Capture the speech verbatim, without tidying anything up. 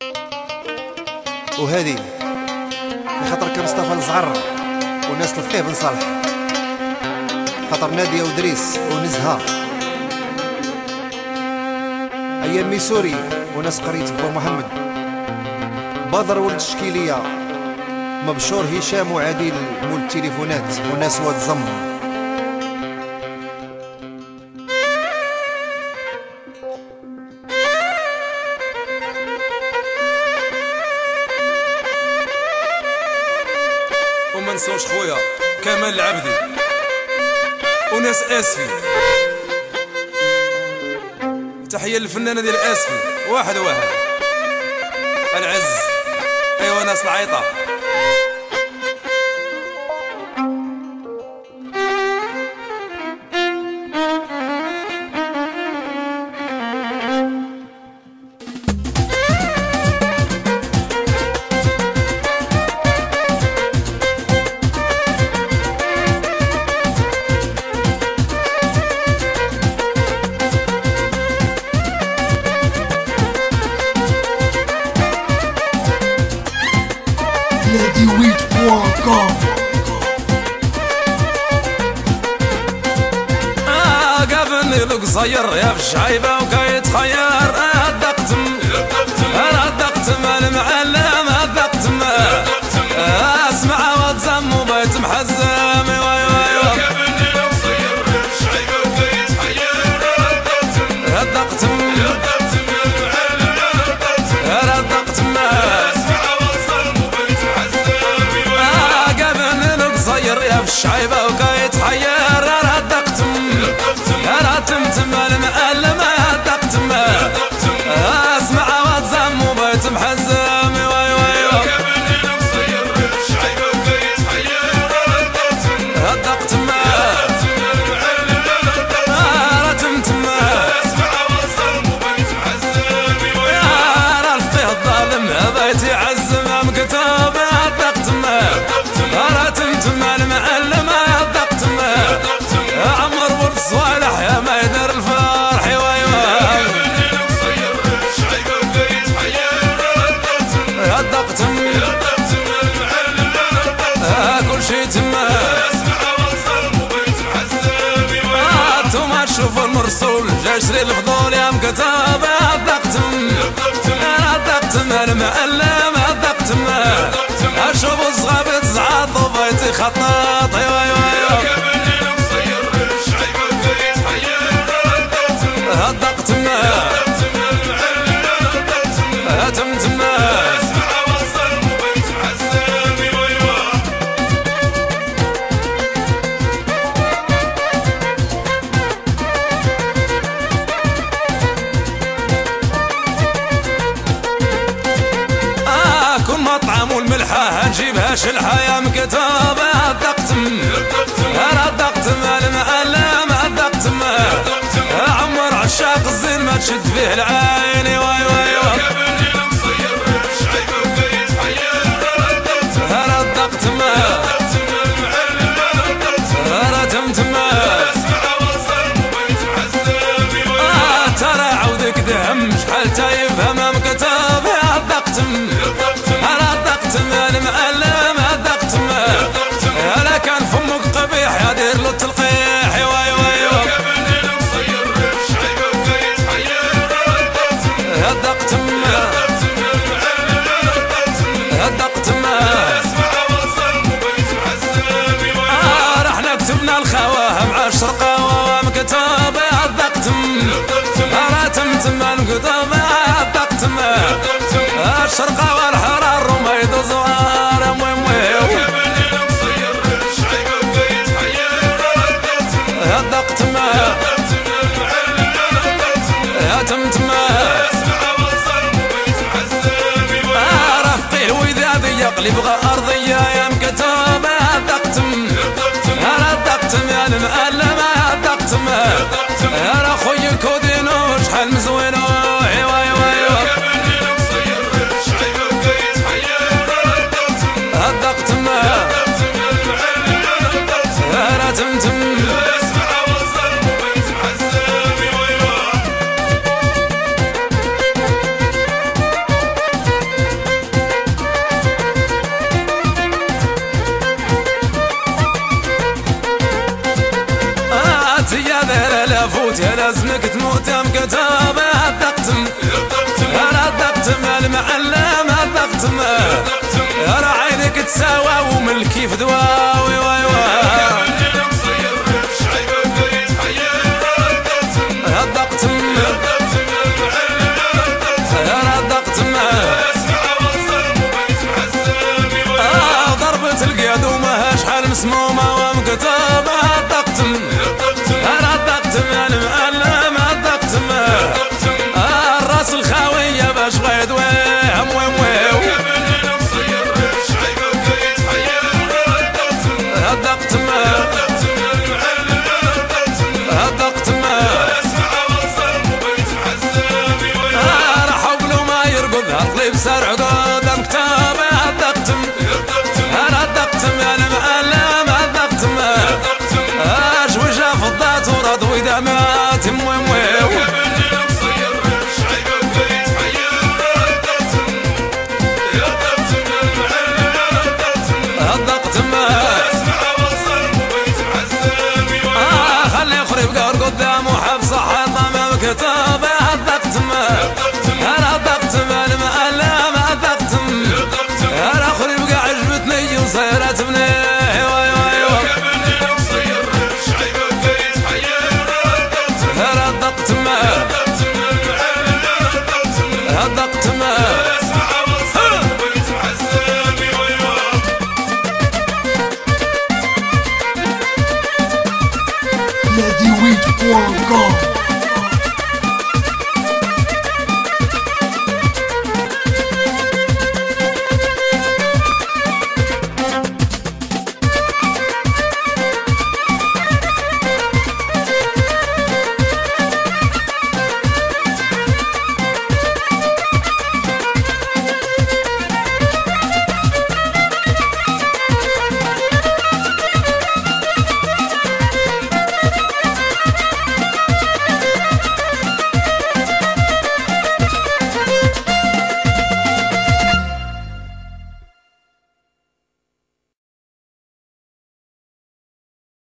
وهذه بخاطر كمصطفى الزعر وناس الفقيه بن صالح، خاطر ناديه ودريس ونزهه، ايام ميسوري وناس قريه بو محمد، بدر ولد الشكيليه، مبشور هشام وعديل مول التليفونات وناس واد زم. وما نسوش خويا كمال العبدي وناس اسفي. تحيه للفنانه ديال اسفي واحد واحد العز. ايوا ناس العيطه. آه قابلني القصير يا في الشعيبة وكيتخير هدقتم هدقتم المعلم هدقتم اسمع وتزم وبيت محزم. ايوا ايوا قابلني القصير يا في الشعيبة وكيتخير هدقتم هدقتم هدقتم المعلم هدقتم هدقتم اسمع وتزم وبيت محزم. صير يا في الشعيبة وكيتحير ردقتم ردقتم المعلم هدقتم اسمع وتزم وبيت محزم. ايوا ايوا ايوا قابلني القصير يا في الشعيبة وكيتحير هدقتم هدقتم هدقتم المعلم هدقتم ردقتم اسمع وتزم وبيت محزم. ايوا يا الفقيه الظالم بيتي عزم مكتوب هدقتم هدقتم المعلم هدقتم عمر ولد صالح يا ما يدير الفرح. ايوا ايوا قابلني القصير يا في الشعيبة وكيتحير هدقتم هدقتم هدقتم المعلم هدقتم كل شي تما اسمع وتزم وبيت محزم. ايوا انتوما تشوفوا المرسول جا يشري الفضول يا مكتاب هدقتم هدقتم المعلم هدقتم اشوفوا الصغابيط زعاط وبيتي خطاط. ايوا ايوا ايوا قابلني القصير يا في الشعيبة وكيتحير هدقتم هدقتم هدقتم المعلم هدقتم هدمتم اسمع وتزم وبيت محزم. ايوا ايوا آه كل مطعم والملحة نجيبها شلحة يا مكتاب هدقتم هدقتم المعلم هدقتم عمر عشاق الزين ما تشد فيه العين. ايوا ايوا ايوا قابلني القصير يا في الشعيبة وكيتحير هدقتم هدقتم هدقتم المعلم هدقتم هدمتم اسمع وتزم وبيت محزم. ايوا آه ترى عودك دهم شحال تيفهم مكتاب هدقتم هدقتم المعلم هدقتم الا كان فمك قبيح يا دير له التلقيح. ايوا ايوا ايوا قابلني القصير يا في الشعيبة وكيتحير هدقتم هدقتم هدقتم المعلم هدقتم هدقتم اسمع وتزم وبيت محزم. ايوا آه رحنا كتبنا الخواه مع الشرقاوة مكتاب هدقتم هدقتم المكتاب هدقتم الشرقاوة الحرار رميد وزوار يا مهم ويو قابلني القصير يا في الشعيبة وكيتحير هدقتم هدقتم هدقتم المعلم هدقتم هدمتم اسمع وتزم وبيت محزم. ايوا آه رفقي الوداد يقلب أرضية يا مكتاب هدقتم هدقتم يا المعلم هدقتم يا خويا كودينو شحال مزوينو. ايوا ايوا ايوا قابلني القصير يا في الشعيبة وكيتحير هدقتم هدقتم هدقتم المعلم هدقتم هدمتم اسمع وتزم وبيت محزم. ايوا ايوا تموت يا لازمك تموت يا مكتاب هدقتم انا هدقتم يا المعلم هدقتم يا عينك تساوى وملكي في دواوي واي واي هدقتم يا هدقتم ضربة القياد وما شحال مسمومة ومكتاب هدقتم انا هدقتم يا المعلم هدقتم الراس الخاوية باش غيد ويهم ويهم ويهم هدقتم هدقتم راح وبلو ما يرقد هالقلب سرعد